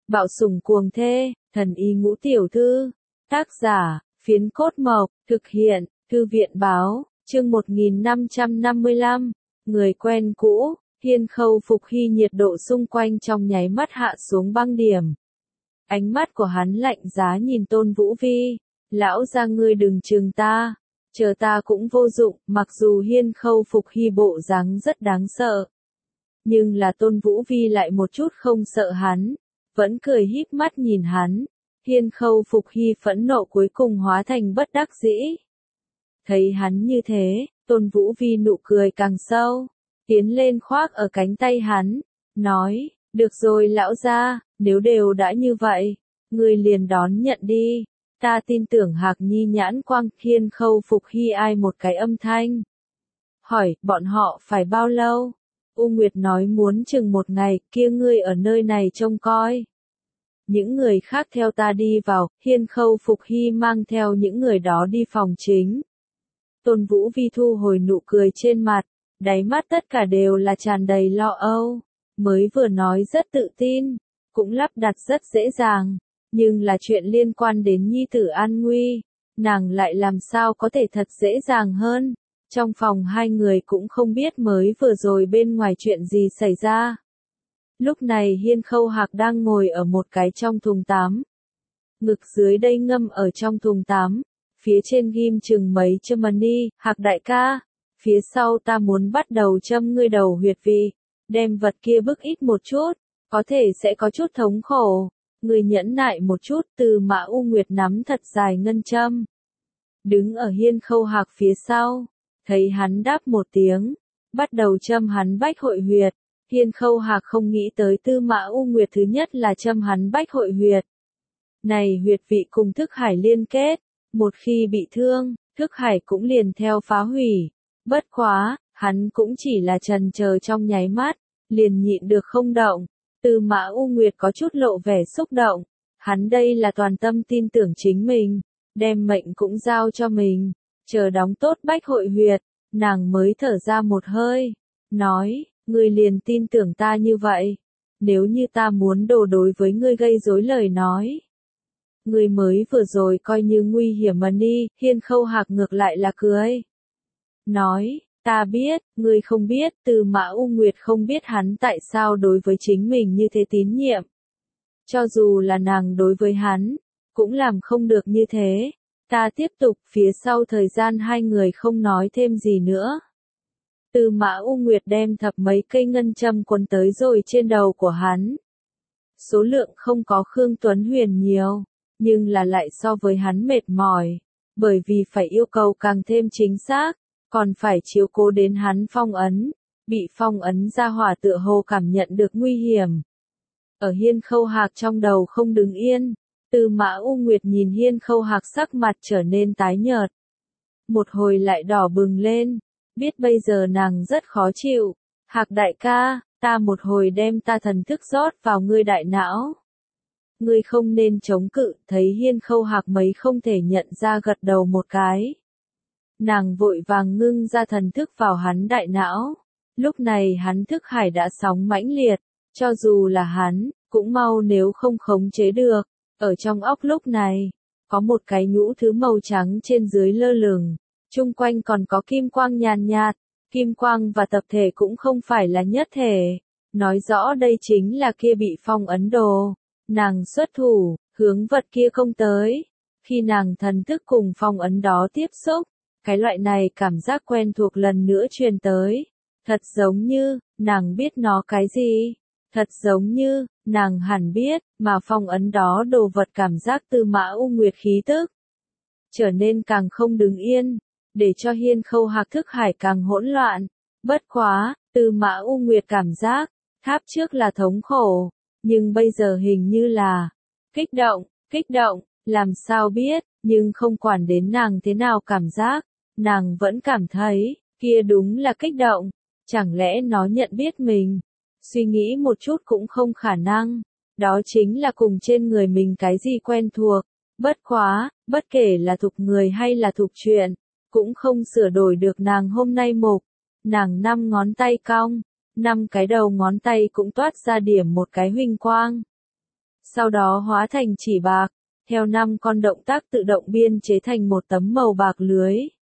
Bạo sủng cuồng thê, thần y ngũ tiểu thư. Tác giả, Phiến Cốt Mộc, thực hiện, Thư viện báo, chương 1555, người quen cũ, Hiên Khâu Phục Hy nhiệt độ xung quanh trong nháy mắt hạ xuống băng điểm. Ánh mắt của hắn lạnh giá nhìn Tôn Vũ Vi, lão gia ngươi đừng chừng ta, chờ ta cũng vô dụng, mặc dù Hiên Khâu Phục Hy bộ dáng rất đáng sợ. Nhưng là Tôn Vũ Vi lại một chút không sợ hắn, vẫn cười híp mắt nhìn hắn. Hiên Khâu Phục Hy phẫn nộ cuối cùng hóa thành bất đắc dĩ. Thấy hắn như thế, Tôn Vũ Vi nụ cười càng sâu, tiến lên khoác ở cánh tay hắn, nói, được rồi lão gia, nếu đều đã như vậy, ngươi liền đón nhận đi, ta tin tưởng Hạc Nhi nhãn quang. Hiên Khâu Phục Hy ai một cái âm thanh. Hỏi, bọn họ phải bao lâu? U Nguyệt nói muốn chừng một ngày, kia ngươi ở nơi này trông coi. Những người khác theo ta đi vào. Hiên Khâu Phục Hy mang theo những người đó đi phòng chính. Tôn Vũ Vi thu hồi nụ cười trên mặt, đáy mắt tất cả đều là tràn đầy lo âu. Mới vừa nói rất tự tin, cũng lắp đặt rất dễ dàng, nhưng là chuyện liên quan đến nhi tử an nguy, nàng lại làm sao có thể thật dễ dàng hơn. Trong phòng hai người cũng không biết mới vừa rồi bên ngoài chuyện gì xảy ra. Lúc này Hiên Khâu Hạc đang ngồi ở một cái trong thùng tắm. Ngực dưới đây ngâm ở trong thùng tắm, phía trên ghim chừng mấy châm money. Hạc đại ca, phía sau ta muốn bắt đầu châm ngươi đầu huyệt vị, đem vật kia bức ít một chút, có thể sẽ có chút thống khổ. Ngươi nhẫn nại một chút. Từ Mã U Nguyệt nắm thật dài ngân châm, đứng ở Hiên Khâu Hạc phía sau, thấy hắn đáp một tiếng, bắt đầu châm hắn bách hội huyệt. Hiên Khâu Hạc không nghĩ tới Tư Mã U Nguyệt thứ nhất là châm hắn bách hội huyệt. Này huyệt vị cùng thức hải liên kết, một khi bị thương, thức hải cũng liền theo phá hủy. Bất quá, hắn cũng chỉ là trần chờ trong nháy mắt, liền nhịn được không động. Tư Mã U Nguyệt có chút lộ vẻ xúc động, hắn đây là toàn tâm tin tưởng chính mình, đem mệnh cũng giao cho mình, chờ đóng tốt bách hội huyệt, nàng mới thở ra một hơi, nói, ngươi liền tin tưởng ta như vậy, nếu như ta muốn đổ đối với ngươi gây rối lời nói. Ngươi mới vừa rồi coi như nguy hiểm mà đi. Hiên Khâu Hạc ngược lại là cười. Nói, ta biết, ngươi không biết. Từ Mã U Nguyệt không biết hắn tại sao đối với chính mình như thế tín nhiệm. Cho dù là nàng đối với hắn, cũng làm không được như thế. Ta tiếp tục. Phía sau thời gian hai người không nói thêm gì nữa. Từ Mã U Nguyệt đem thập mấy cây ngân châm quấn tới rồi trên đầu của hắn. Số lượng không có Khương Tuấn Huyền nhiều, nhưng là lại so với hắn mệt mỏi, bởi vì phải yêu cầu càng thêm chính xác, còn phải chiếu cố đến hắn phong ấn, bị phong ấn ra hỏa tựa hồ cảm nhận được nguy hiểm. Ở Hiên Khâu Hạc trong đầu không đứng yên, Từ Mã U Nguyệt nhìn Hiên Khâu Hạc sắc mặt trở nên tái nhợt. Một hồi lại đỏ bừng lên, biết bây giờ nàng rất khó chịu. Hạc đại ca, ta một hồi đem ta thần thức rót vào ngươi đại não. Ngươi không nên chống cự. Thấy Hiên Khâu Hạc mấy không thể nhận ra gật đầu một cái. Nàng vội vàng ngưng ra thần thức vào hắn đại não. Lúc này hắn thức hải đã sóng mãnh liệt, cho dù là hắn, cũng mau nếu không khống chế được. Ở trong óc lúc này, có một cái nhũ thứ màu trắng trên dưới lơ lửng, chung quanh còn có kim quang nhàn nhạt, kim quang và tập thể cũng không phải là nhất thể, nói rõ đây chính là kia bị phong ấn đồ. Nàng xuất thủ, hướng vật kia công tới. Khi nàng thần thức cùng phong ấn đó tiếp xúc, cái loại này cảm giác quen thuộc lần nữa truyền tới. Thật giống như, nàng biết nó cái gì. Thật giống như, nàng hẳn biết, mà phong ấn đó đồ vật cảm giác Tư Mã U Nguyệt khí tức. Trở nên càng không đứng yên, để cho Hiên Khâu Hạc thức hải càng hỗn loạn. Bất quá, Tư Mã U Nguyệt cảm giác, tháp trước là thống khổ. Nhưng bây giờ hình như là kích động, làm sao biết, nhưng không quản đến nàng thế nào cảm giác, nàng vẫn cảm thấy, kia đúng là kích động, chẳng lẽ nó nhận biết mình, suy nghĩ một chút cũng không khả năng, đó chính là cùng trên người mình cái gì quen thuộc, bất quá, bất kể là thuộc người hay là thuộc chuyện, cũng không sửa đổi được nàng hôm nay mục, nàng 5 ngón tay cong. 5 cái đầu ngón tay cũng toát ra điểm một cái huỳnh quang. sau đó hóa thành chỉ bạc, theo 5 con động tác tự động biên chế thành một tấm màu bạc lưới.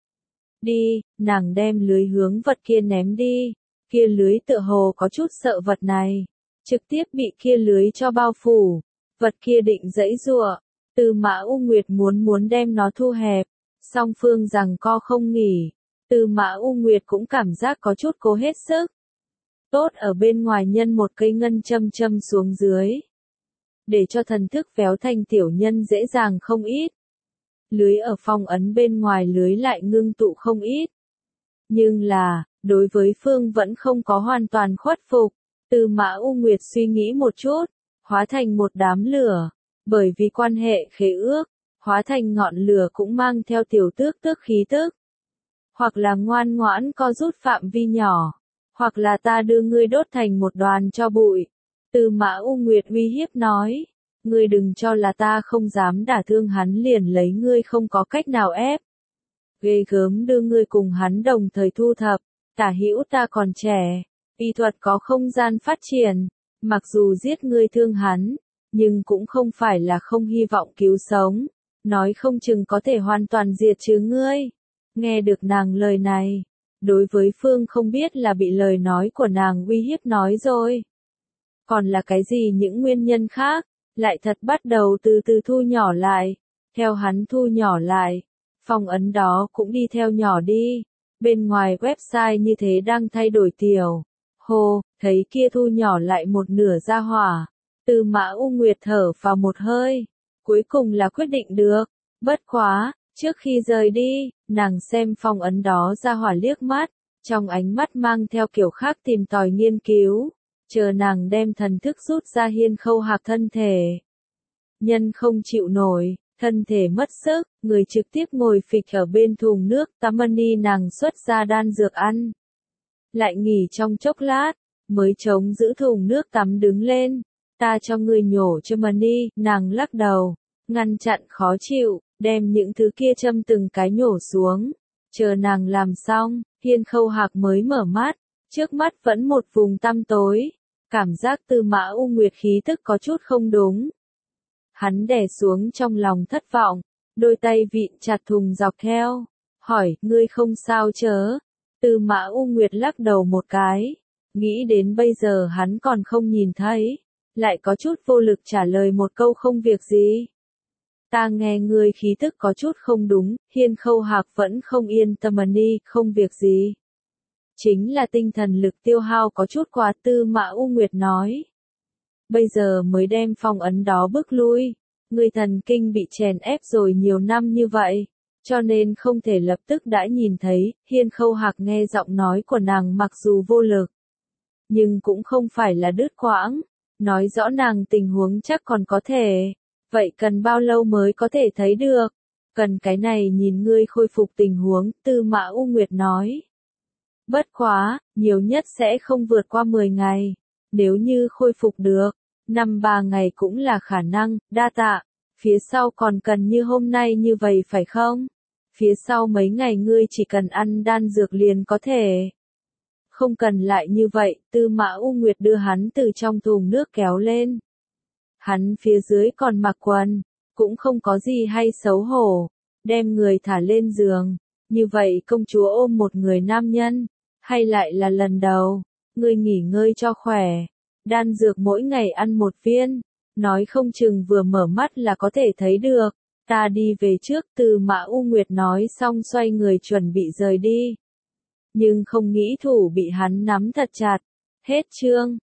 Đi, nàng đem lưới hướng vật kia ném đi, kia lưới tựa hồ có chút sợ vật này, trực tiếp bị kia lưới cho bao phủ, vật kia định giãy giụa, Tư Mã U Nguyệt muốn đem nó thu hẹp, song phương giằng co không nghỉ, Tư Mã U Nguyệt cũng cảm giác có chút cố hết sức. Tốt ở bên ngoài nhân một cây ngân châm châm xuống dưới, để cho thần thức véo thành tiểu nhân dễ dàng không ít. Lưới ở phong ấn bên ngoài lưới lại ngưng tụ không ít. Nhưng là, đối với phương vẫn không có hoàn toàn khuất phục. Tư Mã U Nguyệt suy nghĩ một chút, hóa thành một đám lửa, bởi vì quan hệ khế ước, hóa thành ngọn lửa cũng mang theo tiểu tước tước khí tức. Hoặc là ngoan ngoãn co rút phạm vi nhỏ, hoặc là ta đưa ngươi đốt thành một đoàn cho bụi. Tư Mã U Nguyệt uy hiếp nói, ngươi đừng cho là ta không dám đả thương hắn liền lấy ngươi không có cách nào ép. Ghê gớm đưa ngươi cùng hắn đồng thời thu thập, tả hữu ta còn trẻ, y thuật có không gian phát triển, mặc dù giết ngươi thương hắn, nhưng cũng không phải là không hy vọng cứu sống, nói không chừng có thể hoàn toàn diệt trừ ngươi. Nghe được nàng lời này, đối với Phương không biết là bị lời nói của nàng uy hiếp nói rồi. Còn là cái gì những nguyên nhân khác, lại thật bắt đầu từ từ thu nhỏ lại, theo hắn thu nhỏ lại, phong ấn đó cũng đi theo nhỏ đi, bên ngoài website như thế đang thay đổi tiểu. Hồ, thấy kia thu nhỏ lại một nửa ra hỏa, Tư Mã U Nguyệt thở vào một hơi, cuối cùng là quyết định được, bất quá, trước khi rời đi, nàng xem phong ấn đó ra hỏa liếc mắt, trong ánh mắt mang theo kiểu khác tìm tòi nghiên cứu, chờ nàng đem thần thức rút ra Hiên Khâu Hạc thân thể. Nhân không chịu nổi, thân thể mất sức, người trực tiếp ngồi phịch ở bên thùng nước Tamani nàng xuất ra đan dược ăn. Lại nghỉ trong chốc lát, mới chống giữ thùng nước tắm đứng lên, ta cho người nhổ cho Mani, nàng lắc đầu, ngăn chặn khó chịu, đem những thứ kia châm từng cái nhổ xuống, chờ nàng làm xong, Hiên Khâu Hạc mới mở mắt, trước mắt vẫn một vùng tăm tối, cảm giác Tư Mã U Nguyệt khí tức có chút không đúng. Hắn đè xuống trong lòng thất vọng, đôi tay vịn chặt thùng dọc theo, hỏi, ngươi không sao chớ? Tư Mã U Nguyệt lắc đầu một cái, nghĩ đến bây giờ hắn còn không nhìn thấy, lại có chút vô lực trả lời một câu không việc gì. Ta nghe ngươi khí tức có chút không đúng, Hiên Khâu Hạc vẫn không yên tâm Mani, không việc gì. Chính là tinh thần lực tiêu hao có chút quá, Tư Mã U Nguyệt nói. Bây giờ mới đem phong ấn đó bước lui, người thần kinh bị chèn ép rồi nhiều năm như vậy, cho nên không thể lập tức đã nhìn thấy. Hiên Khâu Hạc nghe giọng nói của nàng mặc dù vô lực, nhưng cũng không phải là đứt quãng, nói rõ nàng tình huống chắc còn có thể. Vậy cần bao lâu mới có thể thấy được? Cần cái này nhìn ngươi khôi phục tình huống, Tư Mã U Nguyệt nói. Bất quá, nhiều nhất sẽ không vượt qua 10 ngày. Nếu như khôi phục được, 5-3 ngày cũng là khả năng, đa tạ. Phía sau còn cần như hôm nay như vậy phải không? Phía sau mấy ngày ngươi chỉ cần ăn đan dược liền có thể. Không cần lại như vậy, Tư Mã U Nguyệt đưa hắn từ trong thùng nước kéo lên. Hắn phía dưới còn mặc quần, cũng không có gì hay xấu hổ, đem người thả lên giường. Như vậy công chúa ôm một người nam nhân, hay lại là lần đầu, ngươi nghỉ ngơi cho khỏe. Đan dược mỗi ngày ăn một viên, nói không chừng vừa mở mắt là có thể thấy được. Ta đi về trước, Tư Mã U Nguyệt nói xong xoay người chuẩn bị rời đi. Nhưng không nghĩ thủ bị hắn nắm thật chặt. Hết chương.